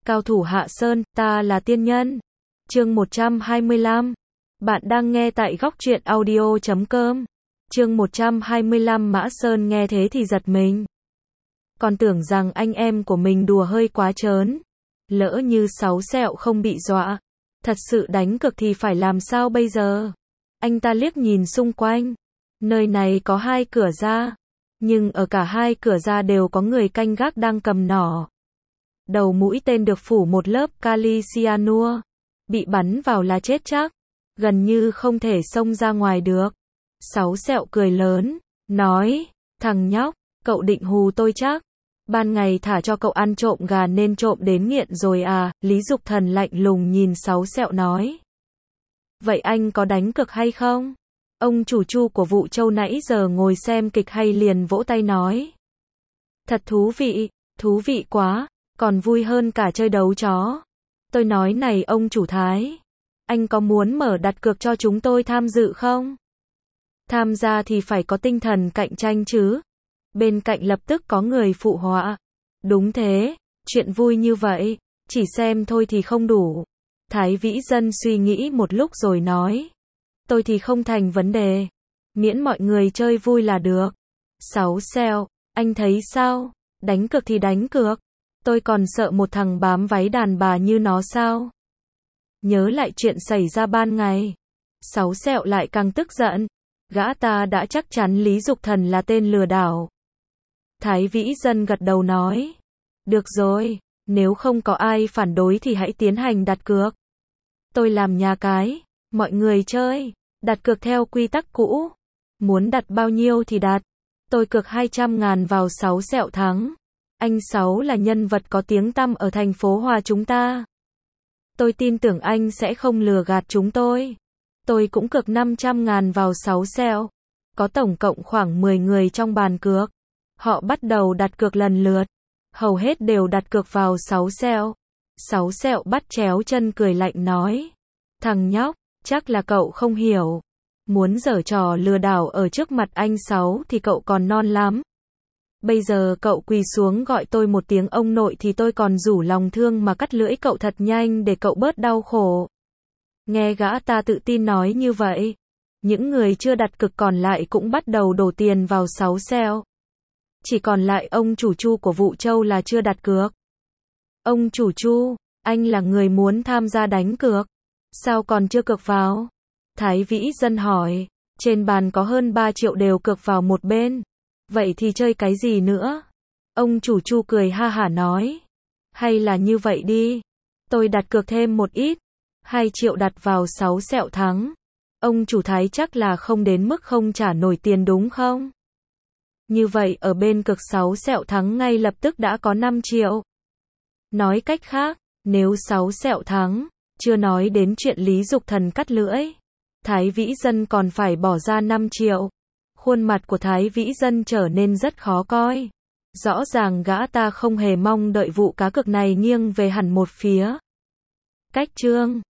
Cao thủ hạ sơn, ta là tiên nhân. Chương 125. Bạn đang nghe tại góc truyện audio.com. Chương 125. Mã Sơn nghe thế thì giật mình. Còn tưởng rằng anh em của mình đùa hơi quá trớn. Lỡ như Sáu Sẹo không bị dọa, thật sự đánh cược thì phải làm sao bây giờ? Anh ta liếc nhìn xung quanh. Nơi này có 2 cửa ra, nhưng ở cả 2 cửa ra đều có người canh gác đang cầm nỏ. Đầu mũi tên được phủ một lớp kali cyanua, bị bắn vào là chết chắc, gần như không thể xông ra ngoài được. Sáu Sẹo cười lớn, nói, thằng nhóc, cậu định hù tôi chắc. Ban ngày thả cho cậu ăn trộm gà nên trộm đến nghiện rồi à? Lý Dục Thần lạnh lùng nhìn Sáu Sẹo nói. Vậy anh có đánh cược hay không? Ông chủ Chu của Vũ Châu nãy giờ ngồi xem kịch hay liền vỗ tay nói. Thật thú vị quá, còn vui hơn cả chơi đấu chó. Tôi nói này ông chủ Thái, anh có muốn mở đặt cược cho chúng tôi tham dự không? Tham gia thì phải có tinh thần cạnh tranh chứ. Bên cạnh lập tức có người phụ họa. Đúng thế, chuyện vui như vậy, chỉ xem thôi thì không đủ. Thái Vĩ Dân suy nghĩ một lúc rồi nói. Tôi thì không thành vấn đề, miễn mọi người chơi vui là được. Sáu Sẹo, anh thấy sao? Đánh cược thì đánh cược. Tôi còn sợ một thằng bám váy đàn bà như nó sao? Nhớ lại chuyện xảy ra ban ngày, Sáu Sẹo lại càng tức giận. Gã ta đã chắc chắn Lý Dục Thần là tên lừa đảo. Thái Vĩ Dân gật đầu nói. Được rồi, nếu không có ai phản đối thì hãy tiến hành đặt cược. Tôi làm nhà cái, mọi người chơi, đặt cược theo quy tắc cũ. Muốn đặt bao nhiêu thì đặt. Tôi cược 200.000 vào Sáu Sẹo thắng. Anh Sáu là nhân vật có tiếng tăm ở thành phố Hòa chúng ta. Tôi tin tưởng anh sẽ không lừa gạt chúng tôi. Tôi cũng cược 500.000 vào Sáu Sẹo. Có tổng cộng khoảng 10 người trong bàn cược. Họ bắt đầu đặt cược lần lượt. Hầu hết đều đặt cược vào Sáu Sẹo. Sáu Sẹo bắt chéo chân cười lạnh nói. Thằng nhóc, chắc là cậu không hiểu. Muốn giở trò lừa đảo ở trước mặt anh Sáu thì cậu còn non lắm. Bây giờ cậu quỳ xuống gọi tôi một tiếng ông nội thì tôi còn rủ lòng thương mà cắt lưỡi cậu thật nhanh để cậu bớt đau khổ. Nghe gã ta tự tin nói như vậy, những người chưa đặt cược còn lại cũng bắt đầu đổ tiền vào Sáu Sẹo. Chỉ còn lại ông chủ Chu của Vũ Châu là chưa đặt cược. Ông chủ Chu, anh là người muốn tham gia đánh cược, sao còn chưa cược vào? Thái Vĩ Dân hỏi. Trên bàn có hơn 3 triệu đều cược vào một bên. Vậy thì chơi cái gì nữa? Ông chủ Chu cười ha hả nói. Hay là như vậy đi, tôi đặt cược thêm một ít. 2 triệu đặt vào Sáu Sẹo thắng. Ông chủ Thái chắc là không đến mức không trả nổi tiền đúng không? Như vậy ở bên cực Sáu Sẹo thắng ngay lập tức đã có 5 triệu. Nói cách khác, nếu Sáu Sẹo thắng, chưa nói đến chuyện Lý Dục Thần cắt lưỡi, Thái Vĩ Dân còn phải bỏ ra 5 triệu. Khuôn mặt của Thái Vĩ Dân trở nên rất khó coi. Rõ ràng gã ta không hề mong đợi vụ cá cược này nghiêng về hẳn một phía. Cách chương